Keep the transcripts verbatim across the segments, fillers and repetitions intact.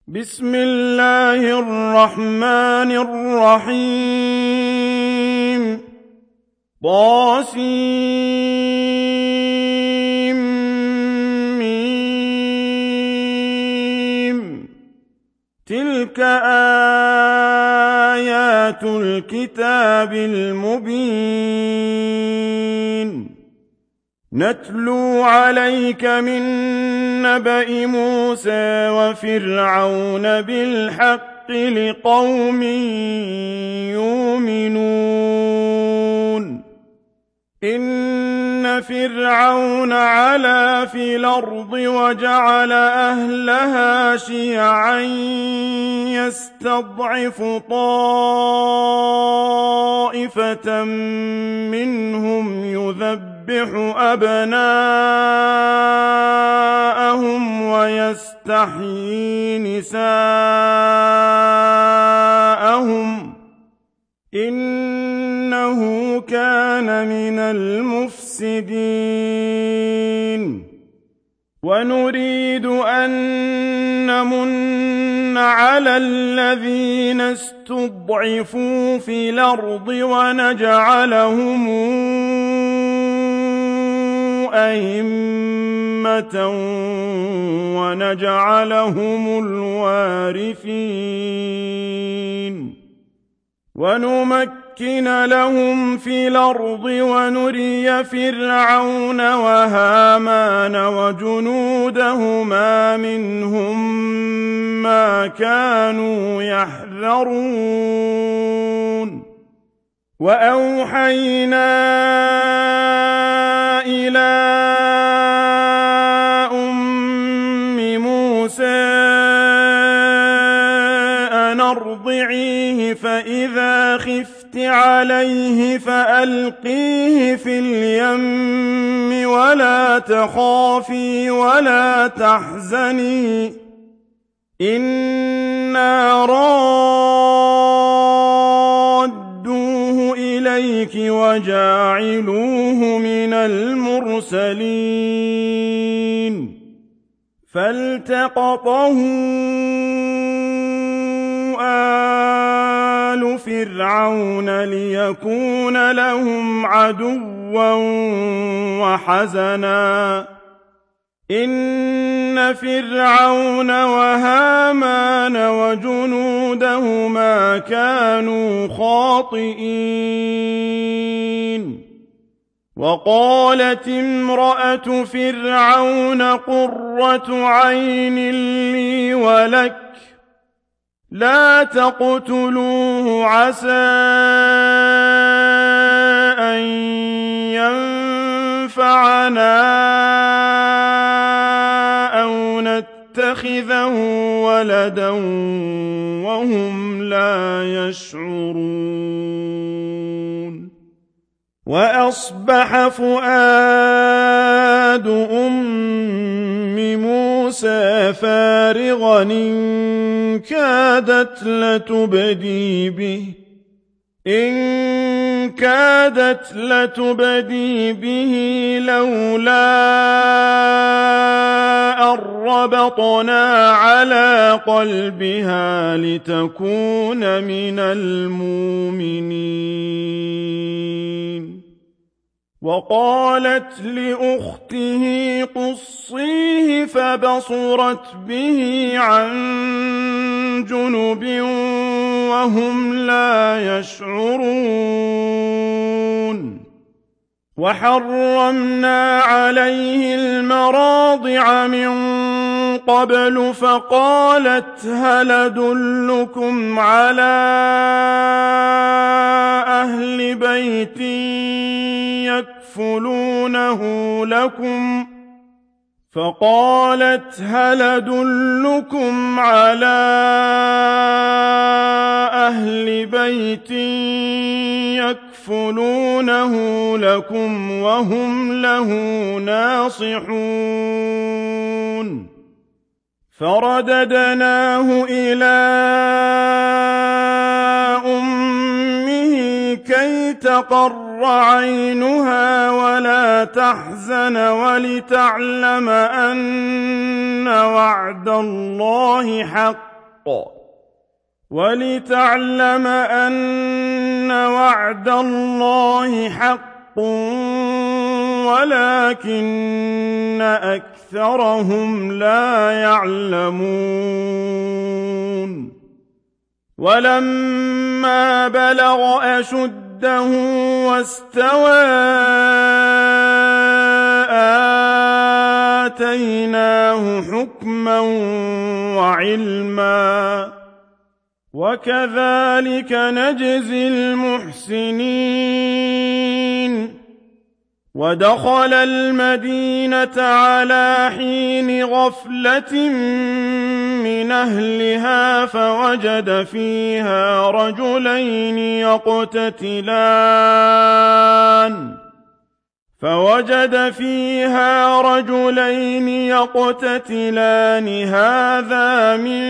بسم الله الرحمن الرحيم طاسيم تلك آيات الكتاب المبين نتلو عليك من نبأ موسى وفرعون بالحق لقوم يؤمنون إن فرعون علا في الأرض وجعل أهلها شيعا يستضعف طائفة منهم يذبح أبناءهم ويستحيي نساءهم إنه كان من المفسدين ونريد أن نمن على الذين استضعفوا في الأرض ونجعلهم أئمة ونجعلهم الوارثين ونمكن لهم في الأرض ونري فرعون وهامان وجنودهما منهم ما كانوا يحذرون وأوحينا إلى أم موسى أن أرضعيه فإذا خفت عليه فألقيه في اليم ولا تخافي ولا تحزني إنا رادوه إليك وجاعلوه من المرسلين فالتقطه آل فرعون ليكون لهم عدوا وحزنا إن فرعون وهامان وجنودهما كانوا خاطئين وقالت امرأة فرعون قرة عين لي ولك لا تقتلوه عسى أن ينفعنا أو نتخذه ولدا وهم لا يشعرون وأصبح فؤاد أم موسى فارغا إن كادت لتبدي به إن كادت لتبدي به لولا أن ربطنا على قلبها لتكون من المؤمنين وقالت لأخته قصيه فبصرت به عن جنب وهم لا يشعرون وحرمنا عليه المراضع من قبل فقالت هل أدلكم على أهل بيت يكفلونه لكم فقالت هل أدلكم على أهل بيت يكفلونه لكم وهم له ناصحون فرددناه إلى أمه كي تقر عينها ولا تحزن ولتعلم أن وعد الله حق ولتعلم أن وعد الله حق ولكن أكثرهم لا يعلمون ولما بلغ أشده واستوى آتيناه حكما وعلما وكذلك نجزي المحسنين ودخل المدينة على حين غفلة من أهلها فوجد فيها رجلين يقتتلان فوجد فيها رجلين يقتتلان هذا من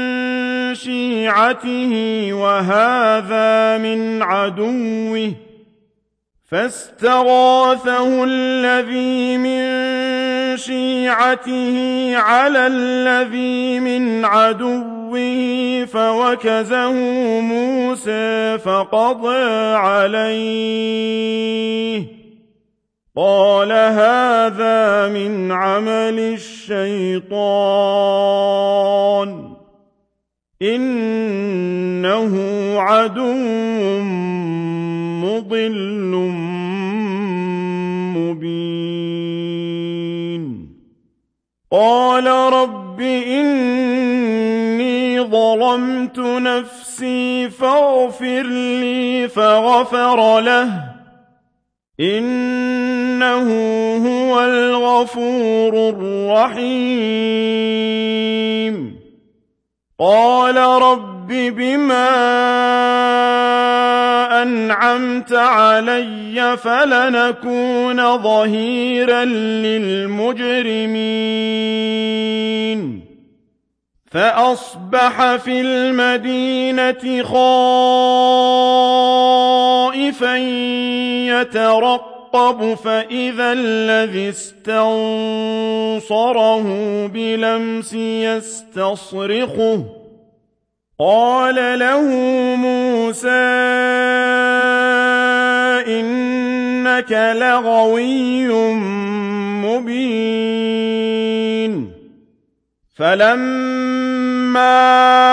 شيعته وهذا من عدوه فاستغاثه الذي من شيعته على الذي من عدوه فوكزه موسى فقضى عليه قال هذا من عمل الشيطان إنه عدو مضل مبين قال رب إني ظلمت نفسي فاغفر لي فغفر له إنه هو الغفور الرحيم قال رب بما أنعمت علي فلنكون ظهيرا للمجرمين فأصبح في المدينة خائفا يترقب فإذا الذي استنصره بلمس يستصرخه قال له موسى إنك لغوي مبين فلما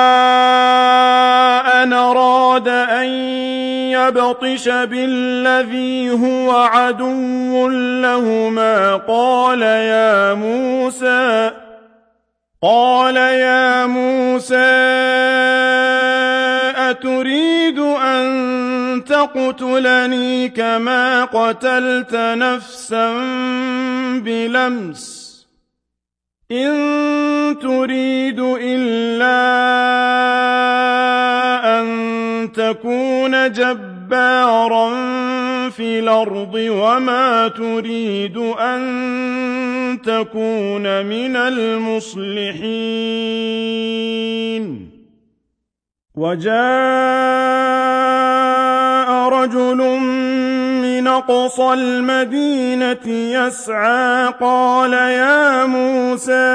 أن أراد أن يبطش بالذي هو عدو لهما قال يا موسى قال يا موسى أتريد أن تقتلني كما قتلت نفسا بلمس إن تريد إلا أن تكون جبارا في الأرض وما تريد أن تكون من المصلحين وجاء رجل من أقصى المدينة يسعى قال يا موسى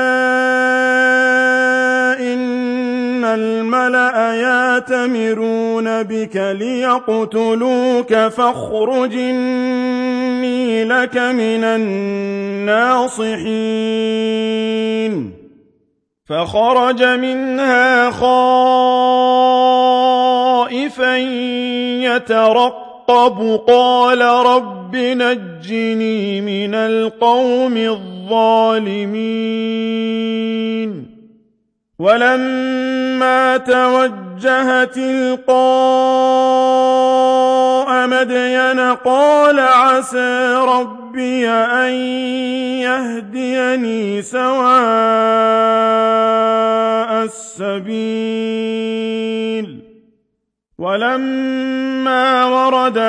إن الملأ يأتمرون بك ليقتلوك فاخرج إني لك من الناصحين فخرج منها خائفا يترقب قال رب نجني من القوم الظالمين ولما توجه تلقاء مدين قال عسى ربي أن يهديني سواء السبيل ولما ورد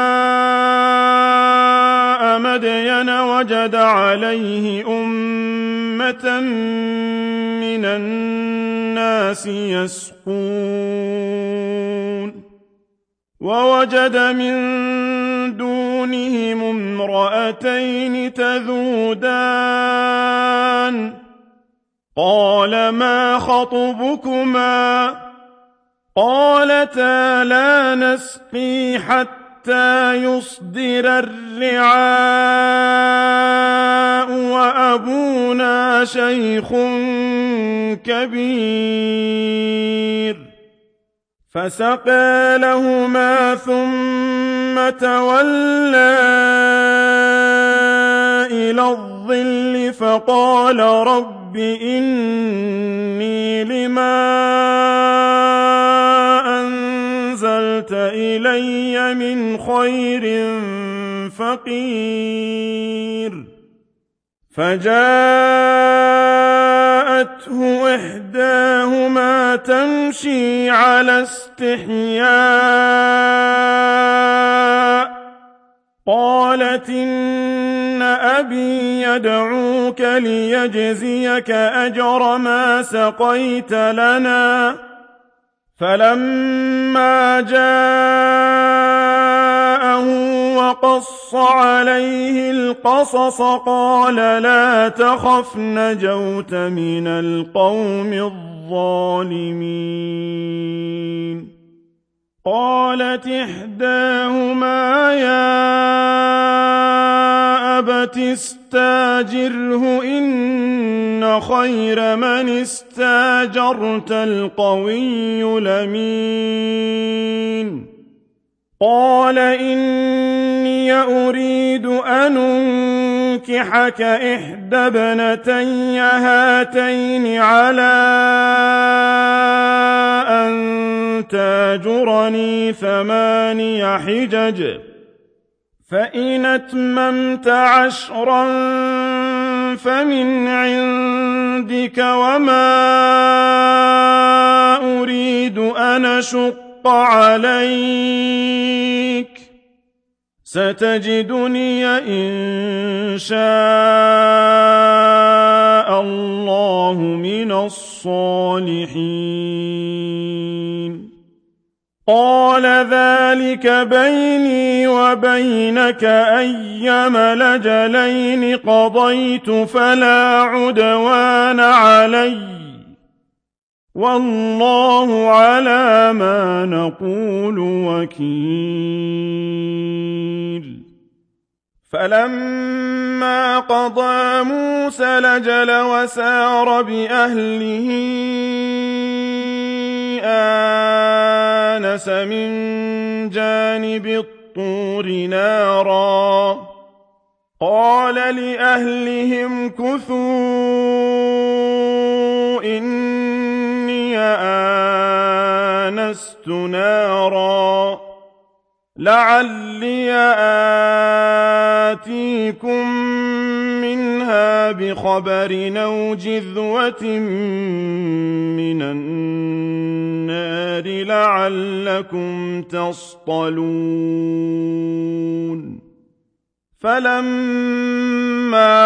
ماء مدين وجد عليه أمة من الناس يسقون ووجد من دونهم امرأتين تذودان قال ما خطبكما قالتا لا نسقي حتى يصدر الرعاء وأبونا شيخ كبير فسقى لهما ثم تولى إلى الظل فقال رب إني لما أنزلت إلي من خير فقير فجاءته إحداهما تمشي على استحياء قالت إن أبي يدعوك ليجزيك أجر ما سقيت لنا فلما جاءه وقص عليه القصص قال لا تخف نجوت من القوم الظالمين قالت إحداهما يا أبت استاجره إن خير من استاجرت القوي الأمين قال إني أريد أن أنكحك إحدى ابنتي هاتين على أن تاجرني ثماني حجج فإن أتممت عشرا فمن عندك وما أريد أن أشق عليك ستجدني إن شاء الله من الصالحين قال ذلك بيني وبينك أيما الأجلين قضيت فلا عدوان علي والله على ما نقول وكيل فلما قضى موسى الأجل وسار بأهله آنس من جانب الطور نارا قال لأهلهم كثوا إني آنست نارا لعلي آتيكم منها بخبر أو جذوة من النار لعلكم تصطلون فلما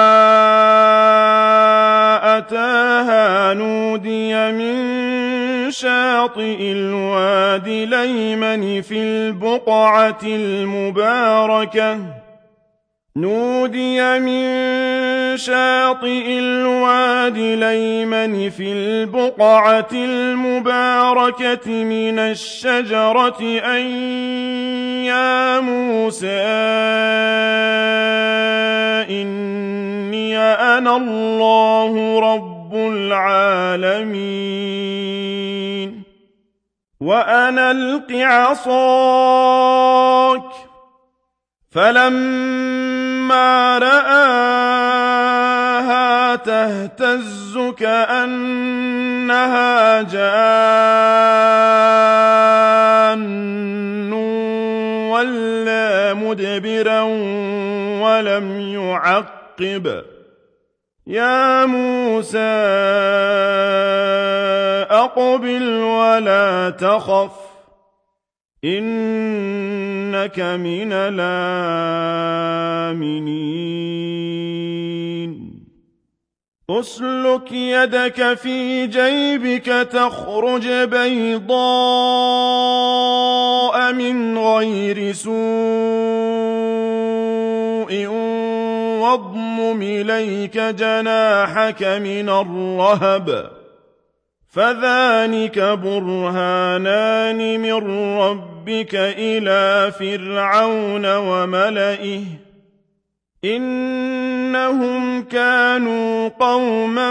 أتاها نودي من شاطئ الوادي الأيمن في البقعة المباركة نودي من شاطئ الوادي الأيمن في البقعة المباركة من الشجرة أن يا موسى إني أنا الله رب العالمين وأنا ألق عصاك فلما رآها تهتز كأنها جان ولا مدبرا ولم يعقب يا موسى أقبل ولا تخف إنك من الآمنين أسلك يدك في جيبك تخرج بيضاء من غير سوء واضمم إليك جناحك من الرهب فذلك برهانان من ربك إلى فرعون وملئه إنهم كانوا قوما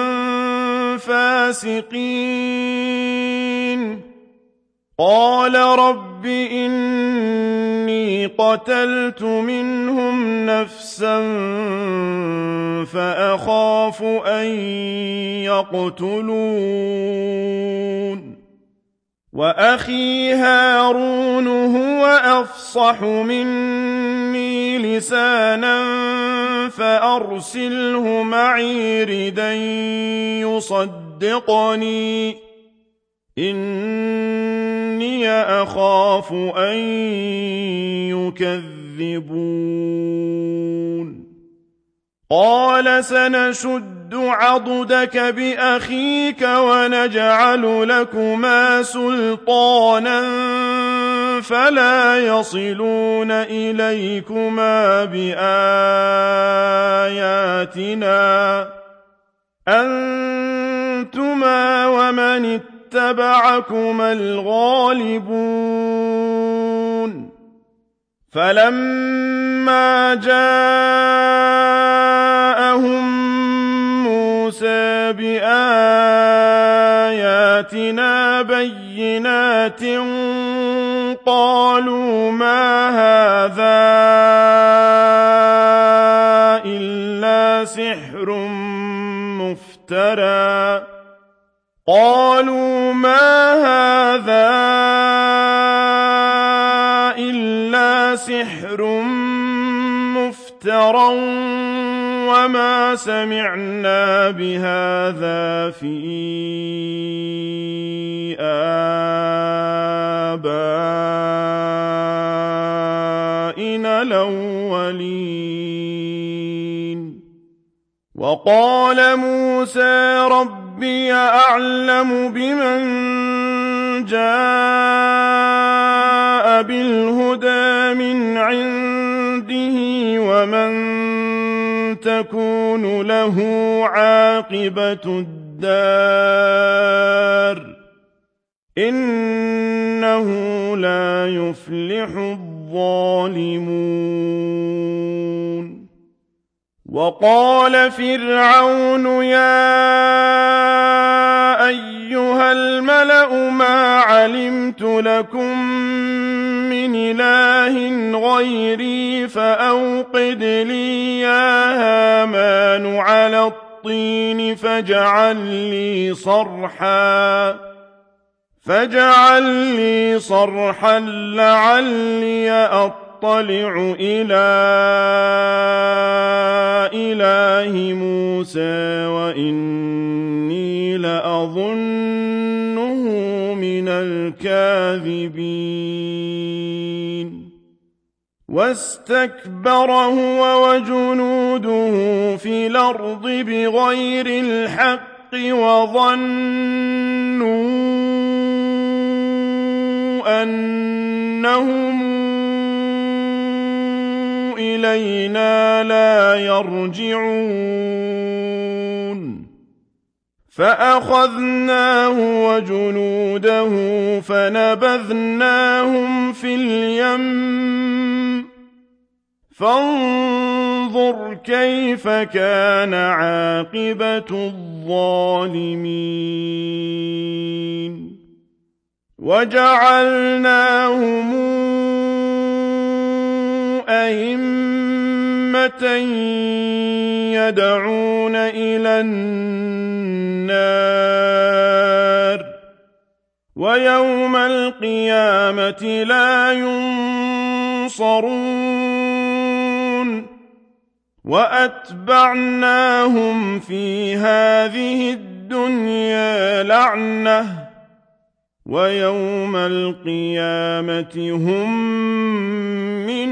فاسقين قال رب إني قتلت منهم نفسا فأخاف أن يقتلون وأخي هارون هو أفصح مني لسانا فأرسله معي ردا يصدقني إني أخاف أن يكذبون قال سنشد عضدك بأخيك ونجعل لكما سلطانا فلا يصلون إليكما بآياتنا أنتما ومن اتبعكما الغالبون فلما جاءهم موسى بآياتنا بينات قالوا ما هذا إلا سحر مفترى قالوا ما هذا إلا سحر مفترى وما سمعنا بهذا في آبائنا الأولين وقال موسى ربي أعلم بمن جاء بالهدى من عنده ومن تكون له عاقبة الدار إنه لا يفلح الظالمون وقال فرعون يا أيها الملأ ما علمت لكم من إله غيري فأوقد لي يا هامان على الطين فاجعل لي صرحا فاجعل لي صرحا لعلي أطلع إلى إله موسى وإني لأظنه من الكاذبين واستكبر هو وجنوده في الأرض بغير الحق وظنوا أنهم إلينا لا يرجعون فأخذناه وجنوده فنبذناهم في اليم فانظر كيف كان عاقبة الظالمين وجعلناهم أئمة يدعون إلى النار ويوم القيامة لا ينصرون وأتبعناهم في هذه الدنيا لعنة ويوم القيامة هم من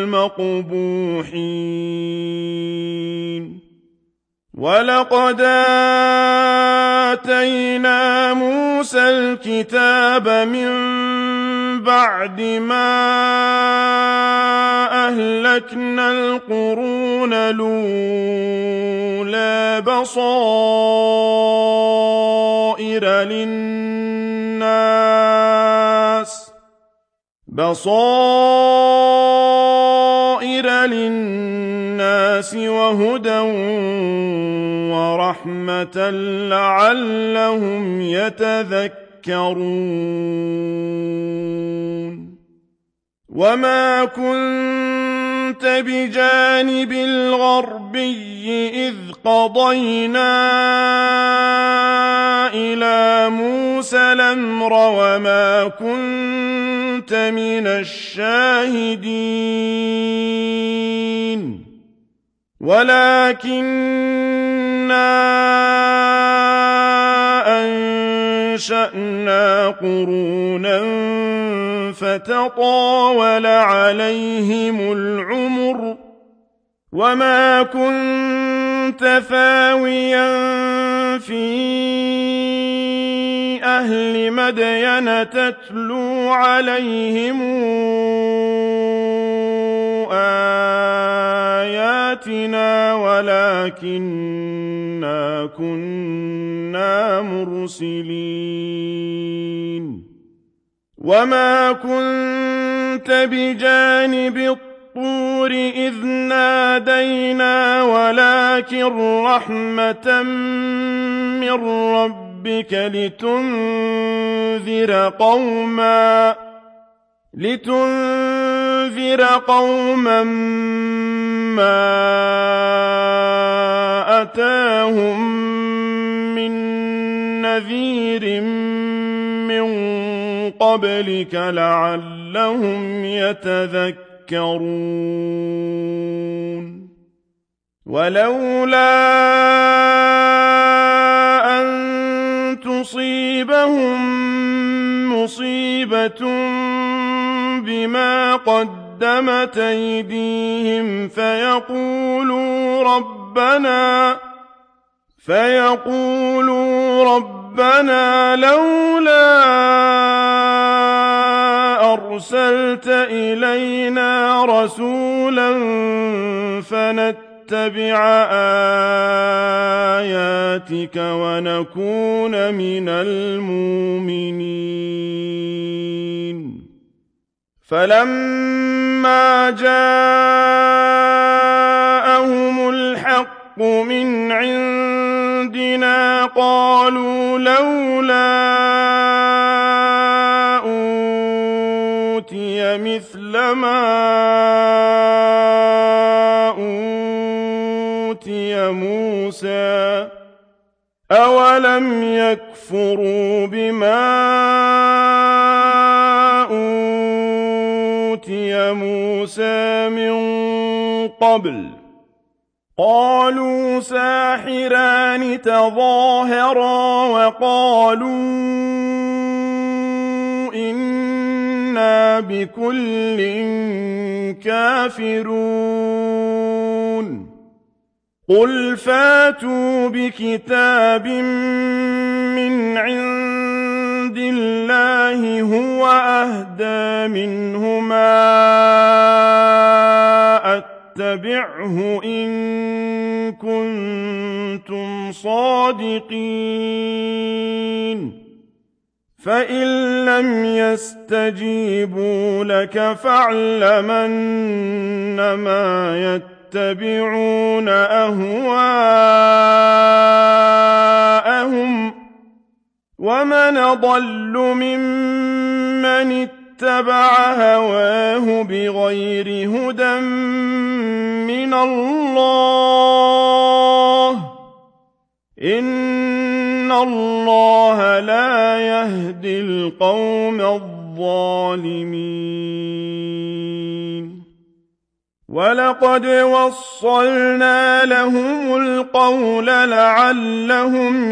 المقبوحين ولقد آتينا موسى الكتاب من بَعْدِ مَا أَهْلَكْنَا الْقُرُونَ الْأُولَىٰ بَصَائِرَ لِلنَّاسِ بَصَائِرَ لِلنَّاسِ وَهُدًى وَرَحْمَةً لَّعَلَّهُمْ يَتَذَكَّرُونَ وَمَا كُنتَ بِجَانِبِ الْغَرْبِيِّ إِذْ قَضَيْنَا إِلَىٰ مُوسَى الْأَمْرَ وَمَا كُنتَ مِنَ الشَّاهِدِينَ وَلَٰكِنَّا أَنشَأْنَا قُرُونًا فَتَطَاوَلَ عَلَيْهِمُ الْعُمُرُ وَمَا كُنتَ ثَاوِيًا فِي أَهْلِ مَدْيَنَ تَتْلُو عَلَيْهِمْ آيَاتِنَا وَلَٰكِنَّا كُنَّا مُرْسِلِينَ وَمَا كُنتَ بِجَانِبِ الطُّورِ إِذْ نَادَيْنَا وَلَٰكِن رَّحْمَةً مِّن رَّبِّكَ لِتُنذِرَ قَوْمًا لِتُنذِرَ قَوْمًا مَّا أَتَاهُم مِّن نَّذِيرٍ مِّن قَبْلِكَ لَعَلَّهُمْ يَتَذَكَّرُونَ وَلَوْلَا أَن تُصِيبَهُم مُّصِيبَةٌ بِمَا قَدَّمَتْ أَيْدِيهِمْ فَيَقُولُوا رَبَّنَا فَيَقُولُوا رَبَّنَا لَوْلَا أَرْسَلْتَ إِلَيْنَا رَسُولًا فَنَتَّبِعَ آيَاتِكَ وَنَكُونَ مِنَ الْمُؤْمِنِينَ فَلَمَّا جَاءَهُمُ الْحَقُّ مِنْ عِندِنَا قَالُوا لَوْلَا أُوتِيَ مِثْلَ مَا أُوتِيَ مُوسَىٰ أَوَلَمْ يَكْفُرُوا بِمَا أُوتِيَ مُوسَىٰ مِن قَبْلُ قَالُوا سَاحِرَانِ تَظَاهَرَا وَقَالُوا إِنَّا بِكُلٍّ كَافِرُونَ قُلْ فَاتُوا بِكِتَابٍ مِّنْ عِندِ اللَّهِ هُوَ أَهْدَىٰ مِنْهُمَا أَتَّبِعْهُ إِن كُنتُمْ صَادِقِينَ فَإِن لَّمْ يَسْتَجِيبُوا لَكَ فَاعْلَمْ أَنَّمَا يَتَّبِعُونَ أَهْوَاءَهُمْ وَمَنْ أَضَلُّ مِمَّنِ اتَّبَعَ هَوَاهُ بِغَيْرِ هُدًى مِّنَ اللَّهِ ۚ إِنَّ اللَّهَ لَا يَهْدِي الْقَوْمَ الظَّالِمِينَ وَلَقَدْ وَصَّلْنَا لَهُمُ الْقَوْلَ لَعَلَّهُمْ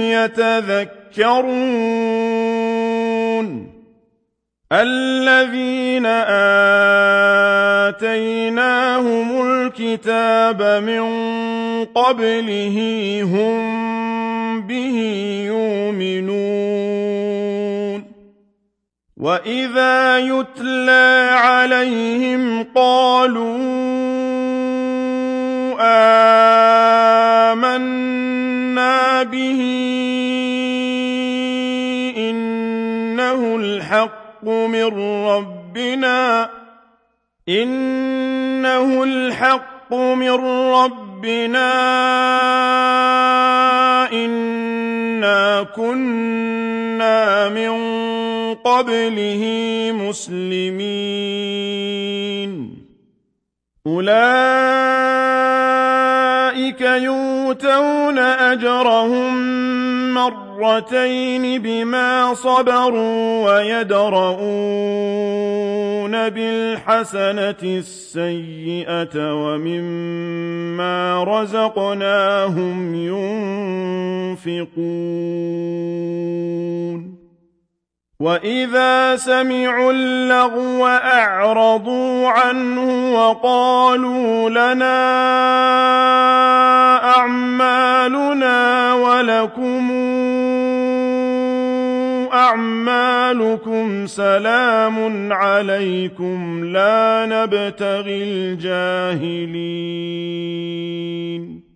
يَتَذَكَّرُونَ الَّذِينَ آتَيْنَاهُمُ الْكِتَابَ مِن قَبْلِهِ هُم بِهِ يُؤْمِنُونَ وَإِذَا يُتْلَىٰ عَلَيْهِمْ قَالُوا آمَنَّا بِهِ إِنَّهُ الْحَقُّ مِن رَّبِّنَا إِنَّهُ الْحَقُّ مِن رَّبِّنَا إِنَّا كُنَّا مِن قَبْلِهِ مُسْلِمِينَ أُولَٰئِكَ يُؤْتَوْنَ أَجْرَهُم مَّرَّتَيْنِ بِمَا صَبَرُوا وَيَدْرَءُونَ بِالْحَسَنَةِ السَّيِّئَةَ وَمِمَّا رَزَقْنَاهُمْ يُنفِقُونَ وَإِذَا سَمِعُوا اللَّغْوَ أَعْرَضُوا عَنْهُ وَقَالُوا لَنَا أَعْمَالُنَا وَلَكُمْ أَعْمَالُكُمْ سَلَامٌ عَلَيْكُمْ لَا نَبْتَغِي الْجَاهِلِينَ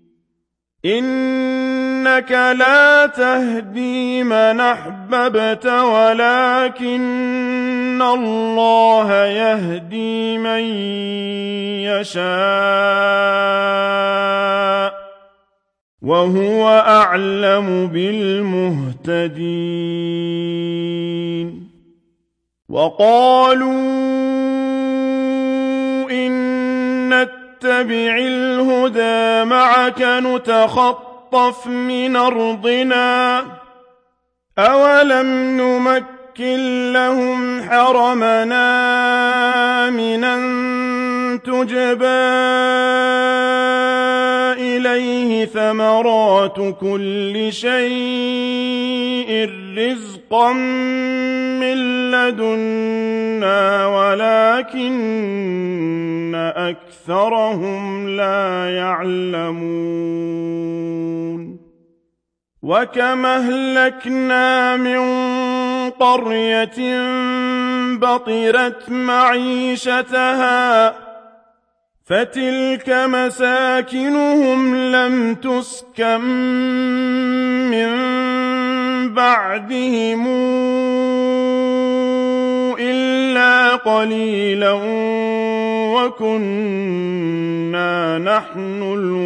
إِنَّكَ لَا تَهْدِي مَنْ أَحْبَبْتَ وَلَٰكِنَّ اللَّهَ يَهْدِي مَن يَشَاءُ وَهُوَ أَعْلَمُ بِالْمُهْتَدِينَ وَقَالُوا إِن نَّتَّبِعِ الْهُدَىٰ مَعَكَ نُتَخَطَّفْ مِنْ أَرْضِنَا أَوَلَمْ نُمَكِّن لَّهُمْ حَرَمًا آمِنًا تُجْبَىٰ إِلَيْهِ ثَمَرَاتُ كُلِّ شَيْءٍ رِّزْقًا مِّن لَّدُنَّا وَلَٰكِنَّ أَكْثَرَهُمْ لَا يَعْلَمُونَ وَكَمْ أَهْلَكْنَا مِن قَرْيَةٍ بَطِرَتْ مَعِيشَتَهَا فَتِلْكَ مَسَاكِنُهُمْ لَمْ تُسْكَن مِّن بَعْدِهِمْ إِلَّا قَلِيلًا وَكُنَّا نَحْنُ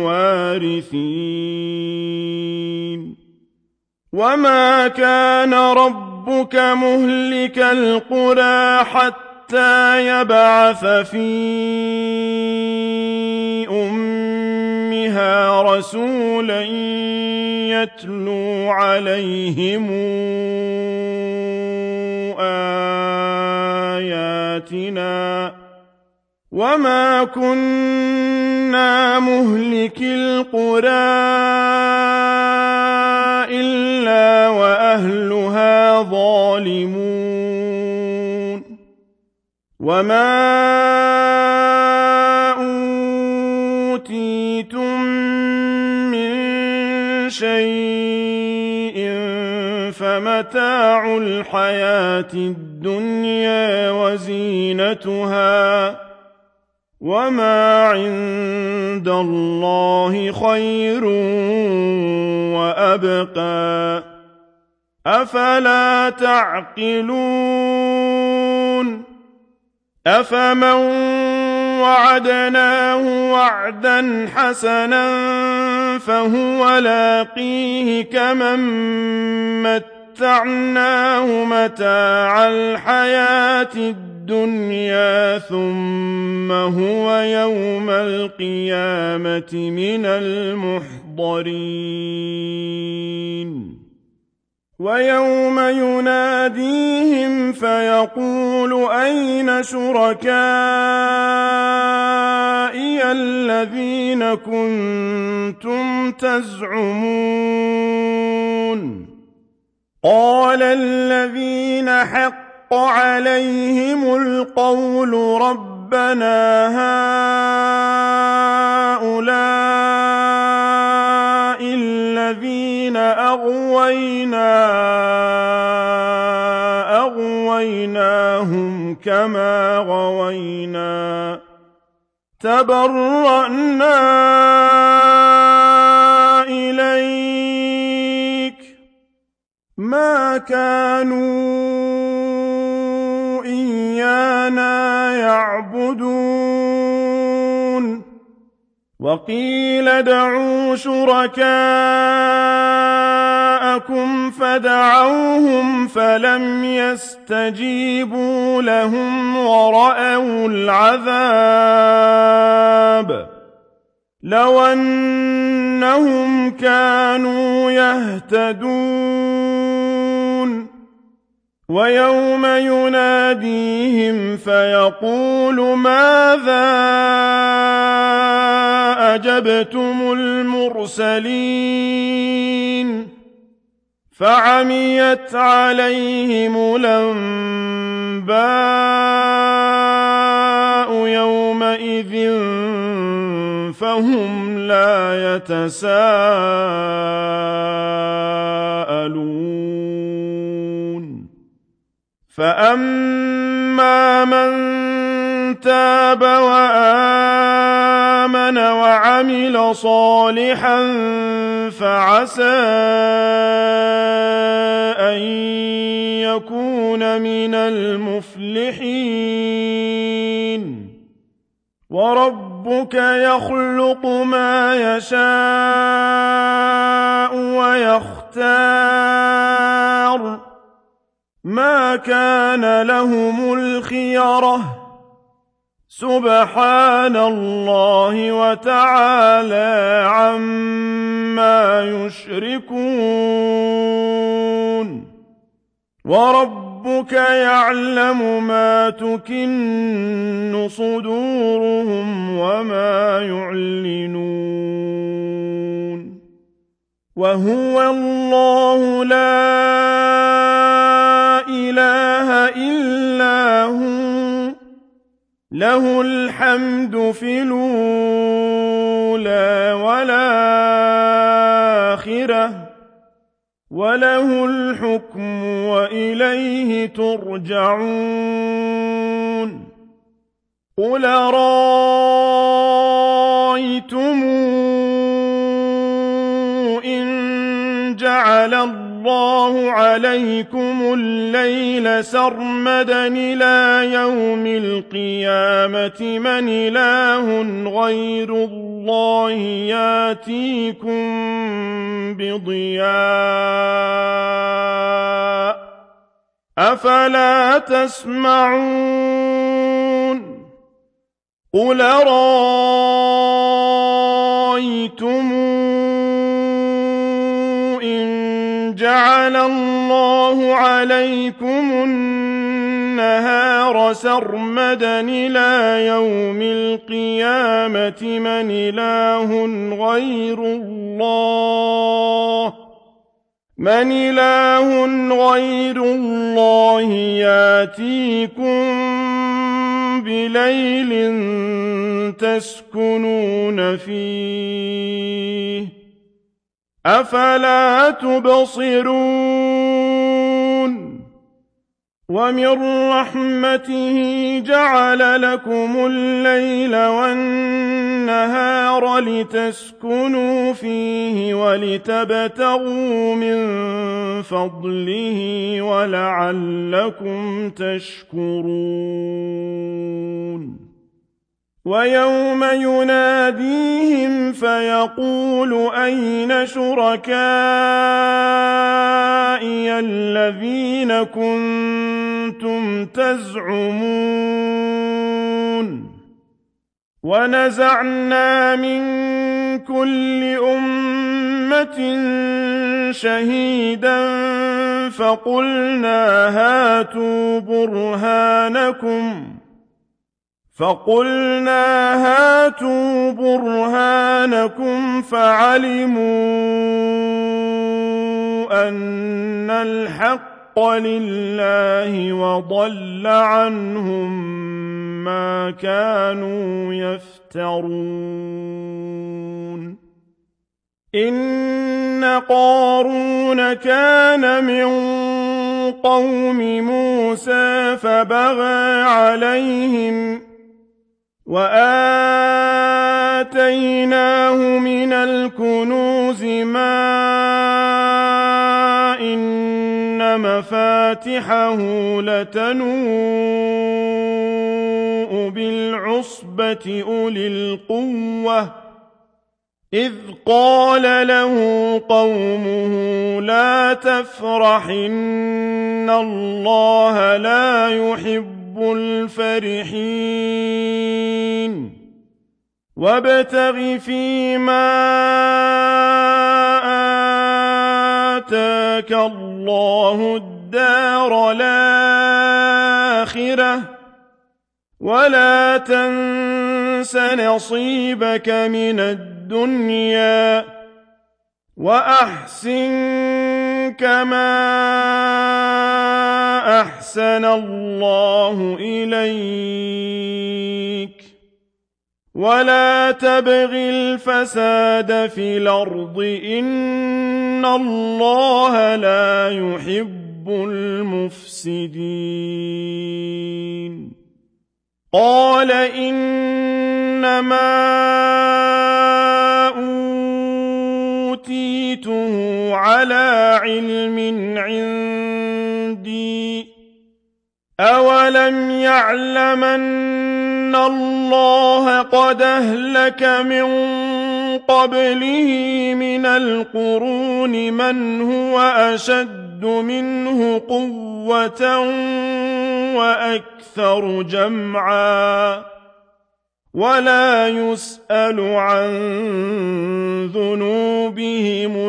الْوَارِثِينَ وَمَا كَانَ رَبُّكَ مُهْلِكَ الْقُرَىٰ حَتَّىٰ يَبْعَثَ فِي أُمِّهَا رَسُولًا يَتْلُو عَلَيْهِمْ آيَاتِنَا وَمَا كُنَّا مُهْلِكِي الْقُرَىٰ إِلَّا وَأَهْلُهَا ظَالِمُونَ وَمَا أُوتِيتُم مِّن شَيْءٍ فَمَتَاعُ الْحَيَاةِ الدُّنْيَا وَزِينَتُهَا ۚ وَمَا عِندَ اللَّهِ خَيْرٌ وَأَبْقَىٰ ۚ أَفَلَا تَعْقِلُونَ أَفَمَن وَعَدْنَاهُ وَعْدًا حَسَنًا فَهُوَ لَاقِيهِ كَمَن مَّتَّعْنَاهُ مَتَاعَ الْحَيَاةِ الدُّنْيَا ثُمَّ هُوَ يَوْمَ الْقِيَامَةِ مِنَ الْمُحْضَرِينَ وَيَوْمَ يُنَادِيهِمْ فَيَقُولُ أَيْنَ شُرَكَائِيَ الَّذِينَ كُنتُمْ تَزْعُمُونَ قَالَ الَّذِينَ حَقَّ عَلَيْهِمُ الْقَوْلُ رَبَّنَا هَٰؤُلَاءِ الَّذِينَ أَغْوَيْنَا أَغْوَيْنَاهُمْ كما غوينا تبرأنا إليك ما كانوا إيانا يعبدون وقيل ادعوا شركاءكم فدعوهم فلم يستجيبوا لهم ورأوا العذاب لو أنهم كانوا يهتدون ويوم يناديهم فيقول ماذا أجبتم المرسلين فعميت عليهم الأنباء يومئذ فهم لا يتساءلون فأما من تاب وآمن وعمل صالحا فعسى أن يكون من المفلحين وربك يخلق ما يشاء ويختار ما كان لهم الخيرة سبحان الله وتعالى عما يشركون وربك يعلم ما تكن صدورهم وما يعلنون وهو الله لا إله إلا هو له الحمد في الأولى والآخرة وله الحكم وإليه ترجعون قل رأيتم إن جعل الله عليكم الليل سرمدا إلى يوم القيامة من إله غير الله ياتيكم بضياء أفلا تسمعون قل رأيتم إن جعل الله عليكم النهار سرمدا إلى يوم القيامة من إله غير الله من إله غير الله ياتيكم بليل تسكنون فيه أفلا تبصرون ومن رحمته جعل لكم الليل والنهار لتسكنوا فيه ولتبتغوا من فضله ولعلكم تشكرون ويوم يناديهم فيقول أين شركائي الذين كنتم تزعمون ونزعنا من كل أمة شهيدا فقلنا هاتوا برهانكم فقلنا هاتوا برهانكم فعلموا أن الحق لله وضل عنهم ما كانوا يفترون إن قارون كان من قوم موسى فبغى عليهم وآتيناه من الكنوز ما إن مفاتحه لتنوء بالعصبة أولي القوة إذ قال له قومه لا تفرح إن الله لا يحب الفرحين وابتغ فيما آتاك الله الدار الآخرة ولا تنس نصيبك من الدنيا وأحسن كما أحسن الله إليك ولا تبغ الفساد في الأرض إن الله لا يحب المفسدين قال إنما أوتيته على علم عندي أولم يعلم أن الله قد أهلك من قبله من القرون من هو أشد منه قوة وأكثر جمعا ولا يسأل عن ذنوبهم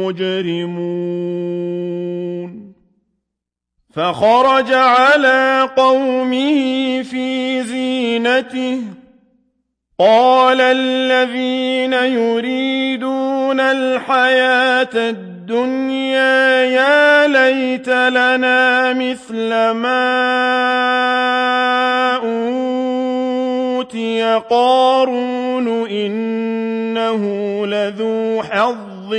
المجرمون فخرج على قومه في زينته قال الذين يريدون الحياة الدنيا يا ليت لنا مثل ما أوتي قارون إنه لذو حظ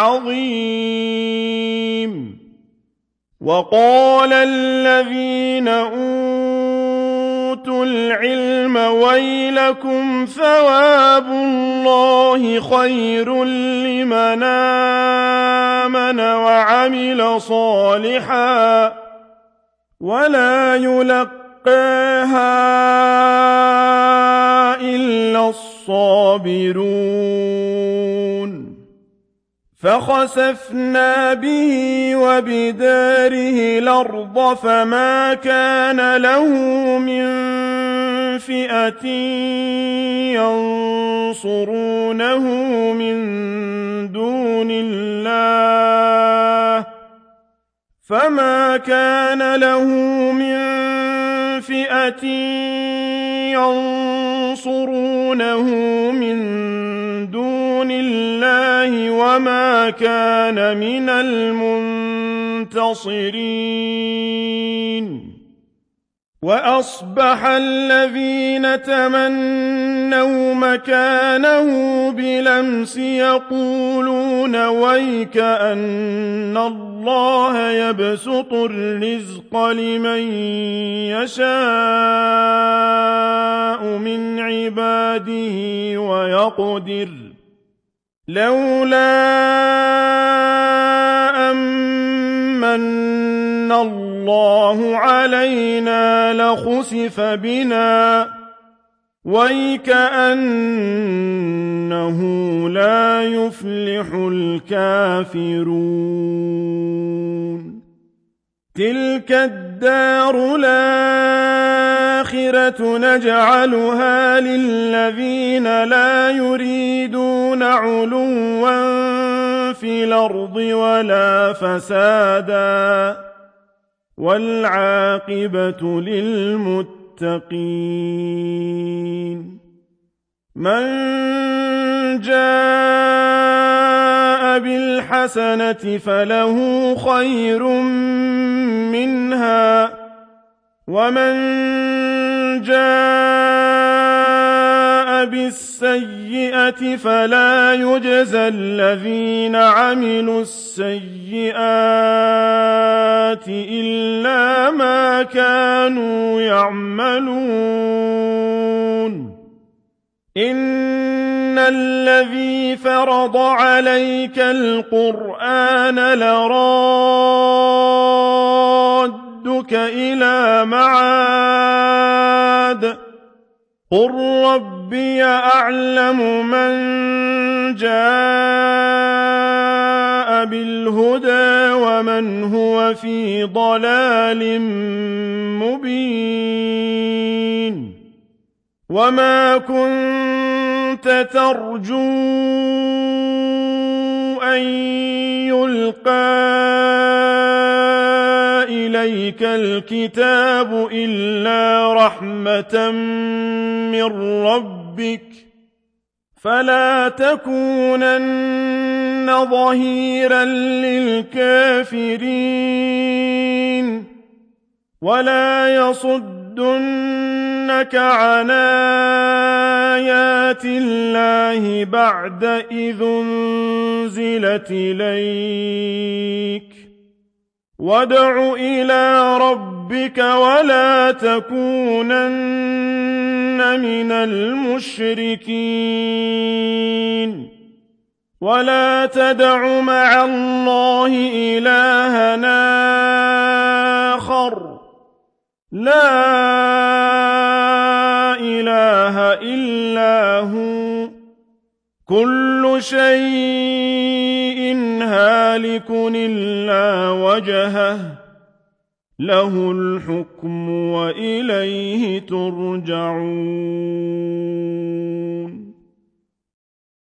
عظيم وقال الذين أوتوا العلم ويلكم ثواب الله خير لمن آمن وعمل صالحا ولا يلقاها إلا الصابرون فخسفنا به وبداره الأرض فما كان له من فئة ينصرونه من دون الله فما كان له من فئة ينصرونه من دون الله وما كان من المنتصرين وأصبح الذين تمنوا مكانه بلمس يقولون ويك أن الله يبسط الرزق لمن يشاء من عباده ويقدر لولا أمن الله علينا لخسف بنا ويكأنه لا يفلح الكافرون تلك الدار الآخرة نجعلها للذين لا يريدون علوا في الأرض ولا فسادا والعاقبة للمتقين من جاء بالحسنة فله خير منها ومن جاء بالسيئة فلا يجزى الذين عملوا السيئات إلا ما كانوا يعملون إن الذي فرض عليك القرآن لرادك إلى معاد قل ربي أعلم من جاء بالهدى ومن هو في ضلال مبين وما كنت ترجو أن يلقى إليك الكتاب إلا رحمة من ربك فلا تكونن ظهيرا للكافرين ولا يصدنك عن آيات الله بعد إذ أنزلت إليك وادع إلى ربك ولا تكونن من المشركين ولا تدع مع الله إلها آخر لا إله إلا هو كل شيء هالك إلا وجهه له الحكم وإليه ترجعون